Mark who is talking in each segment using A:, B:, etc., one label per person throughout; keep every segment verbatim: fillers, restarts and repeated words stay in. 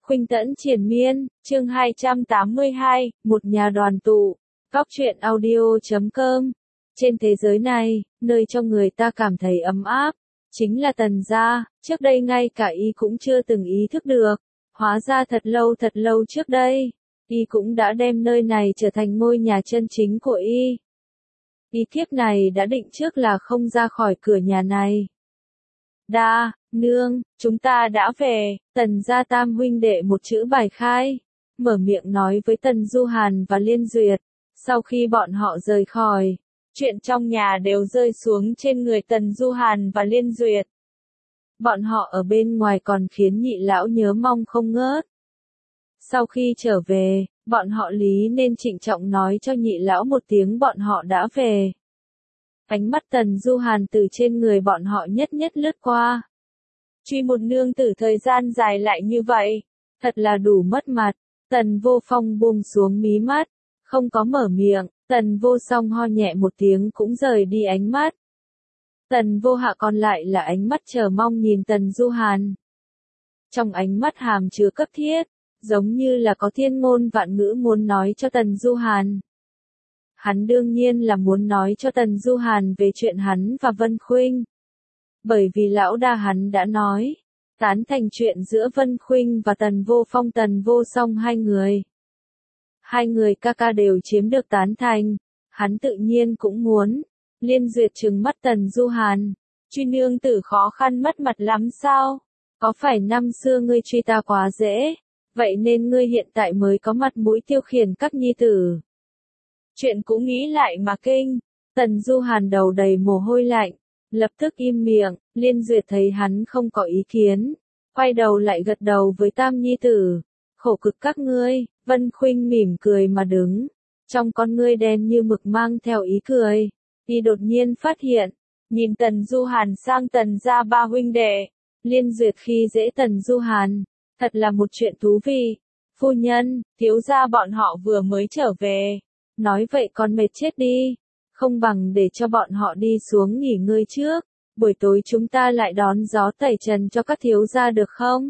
A: Khuynh Tẫn Triền Miên, chương hai trăm tám mươi hai, một nhà đoàn tụ. Góc truyện audio chấm com. Trên thế giới này, nơi cho người ta cảm thấy ấm áp, chính là Tần gia. Trước đây ngay cả y cũng chưa từng ý thức được. Hóa ra thật lâu thật lâu trước đây, y cũng đã đem nơi này trở thành ngôi nhà chân chính của y. Y kiếp này đã định trước là không ra khỏi cửa nhà này. Đa, nương, chúng ta đã về. Tần gia tam huynh đệ một chữ bài khai, mở miệng nói với Tần Du Hàn và Liên Duyệt. Sau khi bọn họ rời khỏi, chuyện trong nhà đều rơi xuống trên người Tần Du Hàn và Liên Duyệt. Bọn họ ở bên ngoài còn khiến nhị lão nhớ mong không ngớt. Sau khi trở về, bọn họ lý nên trịnh trọng nói cho nhị lão một tiếng bọn họ đã về. Ánh mắt Tần Du Hàn từ trên người bọn họ nhất nhất lướt qua. Truy một nương tử thời gian dài lại như vậy, thật là đủ mất mặt. Tần Vô Phong buông xuống mí mắt, không có mở miệng. Tần Vô Song ho nhẹ một tiếng cũng rời đi ánh mắt. Tần Vô Hạ còn lại là ánh mắt chờ mong nhìn Tần Du Hàn. Trong ánh mắt hàm chứa cấp thiết, giống như là có thiên ngôn vạn ngữ muốn nói cho Tần Du Hàn. Hắn đương nhiên là muốn nói cho Tần Du Hàn về chuyện hắn và Vân Khuynh. Bởi vì lão đa hắn đã nói, tán thành chuyện giữa Vân Khuynh và Tần Vô Phong Tần Vô Song hai người. Hai người ca ca đều chiếm được tán thành, hắn tự nhiên cũng muốn. Liên Duyệt trừng mắt Tần Du Hàn, truy nương tử khó khăn mất mặt lắm sao? Có phải năm xưa ngươi truy ta quá dễ, vậy nên ngươi hiện tại mới có mặt mũi tiêu khiển các nhi tử? Chuyện cũng nghĩ lại mà kinh. Tần Du Hàn đầu đầy mồ hôi lạnh, lập tức im miệng. Liên Duyệt thấy hắn không có ý kiến, quay đầu lại gật đầu với tam nhi tử. Khổ cực các ngươi. Vân Khuynh mỉm cười mà đứng, trong con ngươi đen như mực mang theo ý cười. Y đột nhiên phát hiện, nhìn Tần Du Hàn sang Tần gia ba huynh đệ, Liên Duyệt khi dễ Tần Du Hàn, thật là một chuyện thú vị. Phu nhân, thiếu gia bọn họ vừa mới trở về. Nói vậy con mệt chết đi, không bằng để cho bọn họ đi xuống nghỉ ngơi trước, buổi tối chúng ta lại đón gió tẩy trần cho các thiếu gia được không?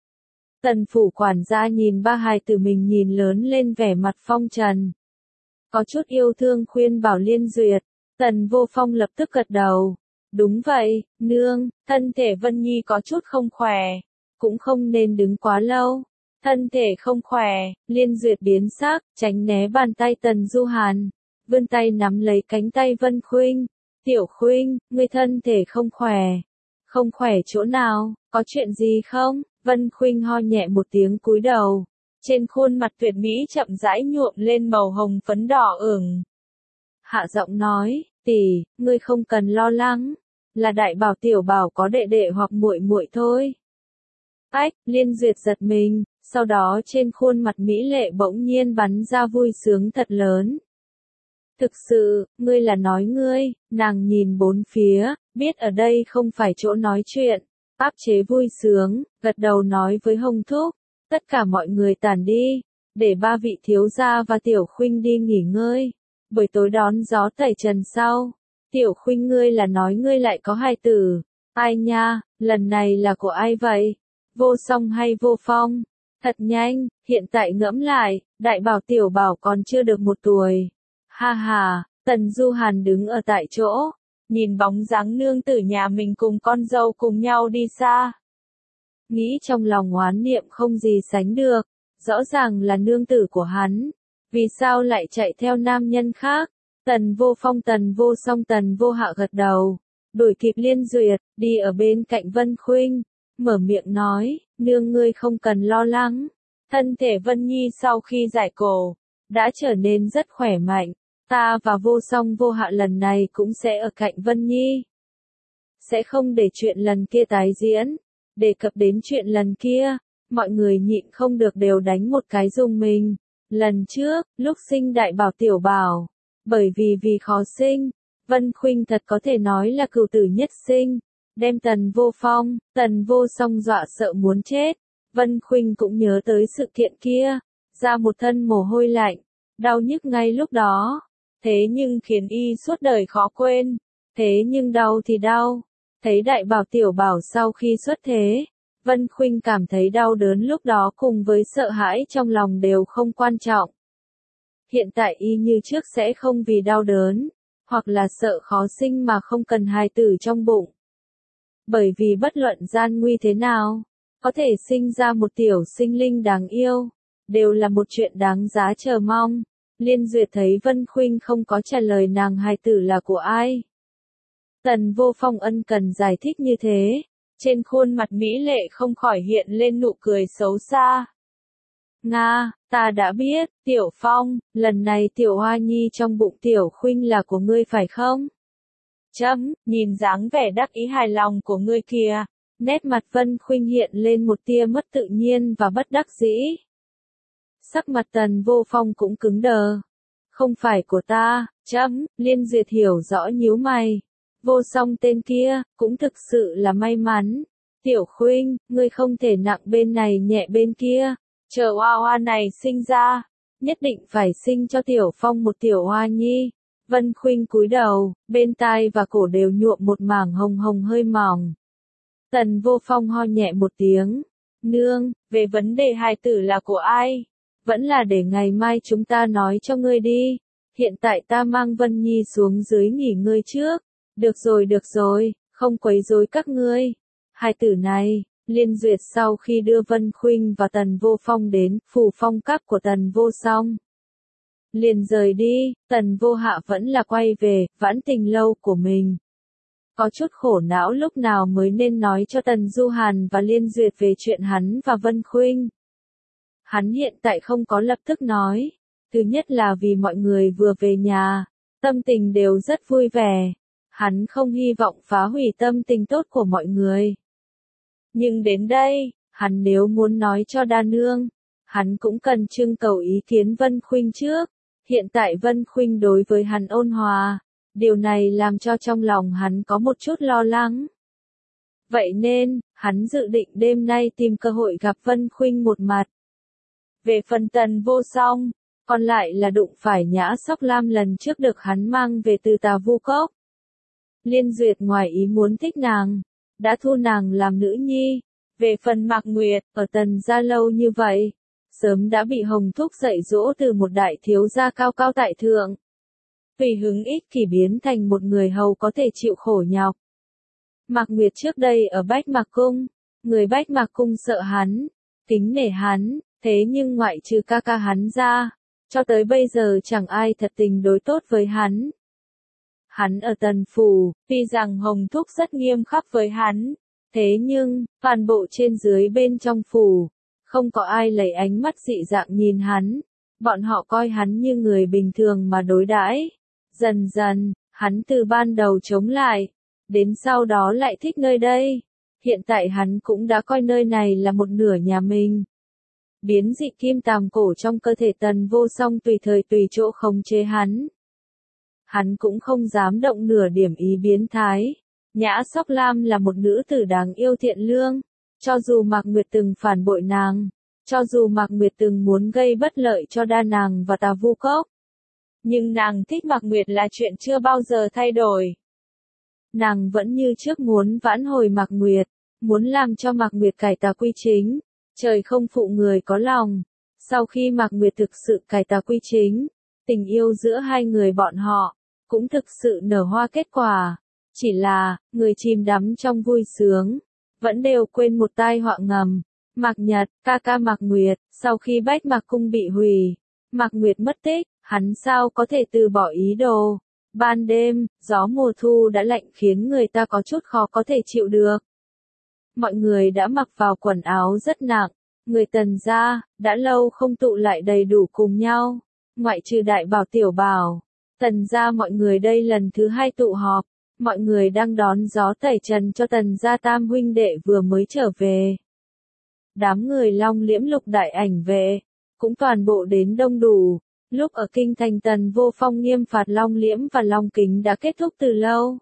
A: Tần phủ quản gia nhìn ba hài tử mình nhìn lớn lên vẻ mặt phong trần, có chút yêu thương khuyên bảo Liên Duyệt. Tần Vô Phong lập tức gật đầu. Đúng vậy, nương, thân thể Vân Nhi có chút không khỏe, cũng không nên đứng quá lâu. Thân thể không khỏe. Liên Duyệt biến sắc, tránh né bàn tay Tần Du Hàn, vươn tay nắm lấy cánh tay Vân Khuynh. Tiểu Khuynh, ngươi thân thể không khỏe. Không khỏe chỗ nào, có chuyện gì không? Vân Khuynh ho nhẹ một tiếng cúi đầu. Trên khuôn mặt tuyệt mỹ chậm rãi nhuộm lên màu hồng phấn đỏ ửng. Hạ giọng nói, tỷ, ngươi không cần lo lắng, là đại bảo tiểu bảo có đệ đệ hoặc muội muội thôi. Ách, Liên Duyệt giật mình, sau đó trên khuôn mặt mỹ lệ bỗng nhiên bắn ra vui sướng thật lớn. Thực sự, ngươi là nói ngươi? Nàng nhìn bốn phía, biết ở đây không phải chỗ nói chuyện, áp chế vui sướng, gật đầu nói với Hồng Thúc, tất cả mọi người tản đi, để ba vị thiếu gia và Tiểu Khuynh đi nghỉ ngơi, buổi tối đón gió tẩy trần sau. Tiểu Khuynh, ngươi là nói ngươi lại có hài tử? Ai nha, lần này là của ai vậy? Vô Song hay Vô Phong? Thật nhanh, hiện tại ngẫm lại, đại bảo tiểu bảo còn chưa được một tuổi. Ha ha. Tần Du Hàn đứng ở tại chỗ, nhìn bóng dáng nương tử nhà mình cùng con dâu cùng nhau đi xa. Nghĩ trong lòng oán niệm không gì sánh được, rõ ràng là nương tử của hắn, vì sao lại chạy theo nam nhân khác? Tần Vô Phong Tần Vô Song Tần Vô Hạ gật đầu, đuổi kịp Liên Duyệt, đi ở bên cạnh Vân Khuynh, mở miệng nói, nương ngươi không cần lo lắng, thân thể Vân Nhi sau khi giải cổ, đã trở nên rất khỏe mạnh, ta và Vô Song Vô Hạ lần này cũng sẽ ở cạnh Vân Nhi. Sẽ không để chuyện lần kia tái diễn. Đề cập đến chuyện lần kia, mọi người nhịn không được đều đánh một cái rùng mình. Lần trước, lúc sinh đại bảo tiểu bảo, bởi vì vì khó sinh, Vân Khuynh thật có thể nói là cửu tử nhất sinh, đem Tần Vô Phong, Tần Vô Song dọa sợ muốn chết. Vân Khuynh cũng nhớ tới sự kiện kia, ra một thân mồ hôi lạnh, đau nhức ngay lúc đó, thế nhưng khiến y suốt đời khó quên. Thế nhưng đau thì đau, thấy đại bảo tiểu bảo sau khi xuất thế, Vân Khuynh cảm thấy đau đớn lúc đó cùng với sợ hãi trong lòng đều không quan trọng. Hiện tại y như trước sẽ không vì đau đớn, hoặc là sợ khó sinh mà không cần hài tử trong bụng. Bởi vì bất luận gian nguy thế nào, có thể sinh ra một tiểu sinh linh đáng yêu, đều là một chuyện đáng giá chờ mong. Liên Duyệt thấy Vân Khuynh không có trả lời nàng hài tử là của ai. Tần Vô Phong ân cần giải thích như thế, trên khuôn mặt mỹ lệ không khỏi hiện lên nụ cười xấu xa. Nga, ta đã biết, Tiểu Phong, lần này Tiểu Hoa Nhi trong bụng Tiểu Khuynh là của ngươi phải không? Chấm, nhìn dáng vẻ đắc ý hài lòng của ngươi kìa, nét mặt Vân Khuynh hiện lên một tia mất tự nhiên và bất đắc dĩ. Sắc mặt Tần Vô Phong cũng cứng đờ. Không phải của ta, chấm, Liên Duyệt hiểu rõ nhíu mày. Vô Song tên kia, cũng thực sự là may mắn. Tiểu Khuynh, ngươi không thể nặng bên này nhẹ bên kia. Chờ Hoa Hoa này sinh ra, nhất định phải sinh cho Tiểu Phong một Tiểu Hoa Nhi. Vân Khuynh cúi đầu, bên tai và cổ đều nhuộm một mảng hồng hồng hơi mỏng. Tần Vô Phong ho nhẹ một tiếng. Nương, về vấn đề hài tử là của ai? Vẫn là để ngày mai chúng ta nói cho ngươi đi. Hiện tại ta mang Vân Nhi xuống dưới nghỉ ngơi trước. Được rồi được rồi, không quấy rối các ngươi. Hai tử này, Liên Duyệt sau khi đưa Vân Khuynh và Tần Vô Phong đến phủ phong các của Tần Vô Song. Liền rời đi, Tần Vô Hạ vẫn là quay về, vãn tình lâu của mình. Có chút khổ não lúc nào mới nên nói cho Tần Du Hàn và Liên Duyệt về chuyện hắn và Vân Khuynh. Hắn hiện tại không có lập tức nói. Thứ nhất là vì mọi người vừa về nhà, tâm tình đều rất vui vẻ. Hắn không hy vọng phá hủy tâm tình tốt của mọi người. Nhưng đến đây, hắn nếu muốn nói cho Đa Nương, hắn cũng cần trưng cầu ý kiến Vân Khuynh trước. Hiện tại Vân Khuynh đối với hắn ôn hòa, điều này làm cho trong lòng hắn có một chút lo lắng. Vậy nên, hắn dự định đêm nay tìm cơ hội gặp Vân Khuynh một mặt. Về phần Tần Vô Song, còn lại là đụng phải Nhã Sóc Lam lần trước được hắn mang về từ Tà Vu Cốc. Liên Duyệt ngoài ý muốn thích nàng, đã thu nàng làm nữ nhi. Về phần Mạc Nguyệt, ở Tần gia lâu như vậy, sớm đã bị Hồng Thúc dạy dỗ từ một đại thiếu gia cao cao tại thượng. Tùy hứng ích kỷ biến thành một người hầu có thể chịu khổ nhọc. Mạc Nguyệt trước đây ở Bách Mạc Cung, người Bách Mạc Cung sợ hắn, kính nể hắn, thế nhưng ngoại trừ ca ca hắn ra, cho tới bây giờ chẳng ai thật tình đối tốt với hắn. Hắn ở Tần Phủ, tuy rằng Hồng Thúc rất nghiêm khắc với hắn, thế nhưng, toàn bộ trên dưới bên trong phủ, không có ai lấy ánh mắt dị dạng nhìn hắn, bọn họ coi hắn như người bình thường mà đối đãi. Dần dần, hắn từ ban đầu chống lại, đến sau đó lại thích nơi đây. Hiện tại hắn cũng đã coi nơi này là một nửa nhà mình. Biến dị kim tàm cổ trong cơ thể Tần Vô Song tùy thời tùy chỗ khống chế hắn. Hắn cũng không dám động nửa điểm ý biến thái. Nhã Sóc Lam là một nữ tử đáng yêu thiện lương. Cho dù Mạc Nguyệt từng phản bội nàng, cho dù Mạc Nguyệt từng muốn gây bất lợi cho Đa nàng và Tà Vu Cốc, nhưng nàng thích Mạc Nguyệt là chuyện chưa bao giờ thay đổi. Nàng vẫn như trước muốn vãn hồi Mạc Nguyệt, muốn làm cho Mạc Nguyệt cải tà quy chính. Trời không phụ người có lòng. Sau khi Mạc Nguyệt thực sự cải tà quy chính, tình yêu giữa hai người bọn họ cũng thực sự nở hoa kết quả. Chỉ là, người chìm đắm trong vui sướng, vẫn đều quên một tai họa ngầm. Mạc Nhật, ca ca Mạc Nguyệt, sau khi Bách Mạc Cung bị hủy, Mạc Nguyệt mất tích, hắn sao có thể từ bỏ ý đồ. Ban đêm, gió mùa thu đã lạnh khiến người ta có chút khó có thể chịu được. Mọi người đã mặc vào quần áo rất nặng, người Tần gia đã lâu không tụ lại đầy đủ cùng nhau, ngoại trừ Đại Bảo Tiểu Bảo. Tần gia mọi người đây lần thứ hai tụ họp, mọi người đang đón gió tẩy trần cho Tần gia tam huynh đệ vừa mới trở về. Đám người Long Liễm Lục đại ảnh vệ cũng toàn bộ đến đông đủ. Lúc ở kinh thành Tần Vô Phong nghiêm phạt Long Liễm và Long Kính đã kết thúc từ lâu.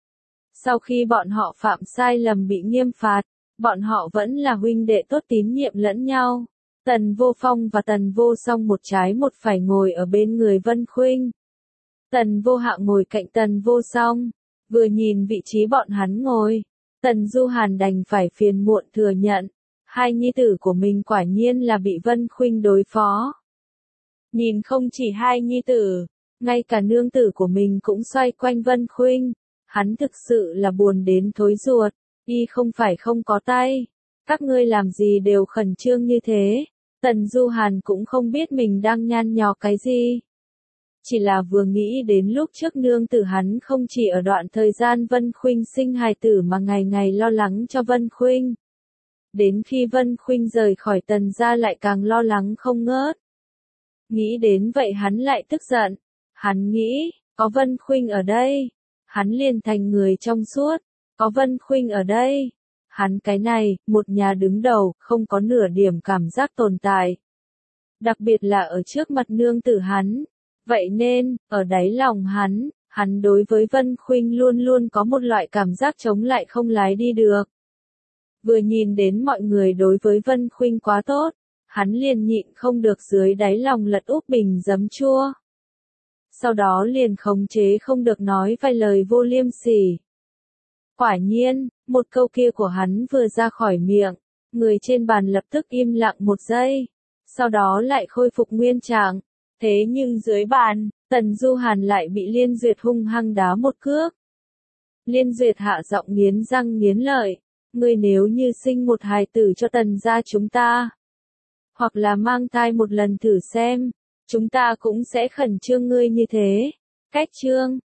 A: Sau khi bọn họ phạm sai lầm bị nghiêm phạt, bọn họ vẫn là huynh đệ tốt tín nhiệm lẫn nhau. Tần Vô Phong và Tần Vô Song một trái một phải ngồi ở bên người Vân Khuynh. Tần Vô Hạ ngồi cạnh Tần Vô Song, vừa nhìn vị trí bọn hắn ngồi, Tần Du Hàn đành phải phiền muộn thừa nhận, hai nhi tử của mình quả nhiên là bị Vân Khuynh đối phó. Nhìn không chỉ hai nhi tử, ngay cả nương tử của mình cũng xoay quanh Vân Khuynh, hắn thực sự là buồn đến thối ruột, y không phải không có tay, các ngươi làm gì đều khẩn trương như thế. Tần Du Hàn cũng không biết mình đang nhăn nhó cái gì. Chỉ là vừa nghĩ đến lúc trước nương tử hắn không chỉ ở đoạn thời gian Vân Khuynh sinh hài tử mà ngày ngày lo lắng cho Vân Khuynh. Đến khi Vân Khuynh rời khỏi Tần gia lại càng lo lắng không ngớt. Nghĩ đến vậy hắn lại tức giận. Hắn nghĩ, có Vân Khuynh ở đây, hắn liền thành người trong suốt. Có Vân Khuynh ở đây, hắn cái này, một nhà đứng đầu, không có nửa điểm cảm giác tồn tại. Đặc biệt là ở trước mặt nương tử hắn. Vậy nên, ở đáy lòng hắn, hắn đối với Vân Khuynh luôn luôn có một loại cảm giác chống lại không lái đi được. Vừa nhìn đến mọi người đối với Vân Khuynh quá tốt, hắn liền nhịn không được dưới đáy lòng lật úp bình giấm chua. Sau đó liền khống chế không được nói vài lời vô liêm sỉ. Quả nhiên, một câu kia của hắn vừa ra khỏi miệng, người trên bàn lập tức im lặng một giây, sau đó lại khôi phục nguyên trạng. Thế nhưng dưới bàn, Tần Du Hàn lại bị Liên Duyệt hung hăng đá một cước. Liên Duyệt hạ giọng nghiến răng nghiến lợi, ngươi nếu như sinh một hài tử cho Tần gia chúng ta, hoặc là mang thai một lần thử xem, chúng ta cũng sẽ khẩn trương ngươi như thế. Cách chương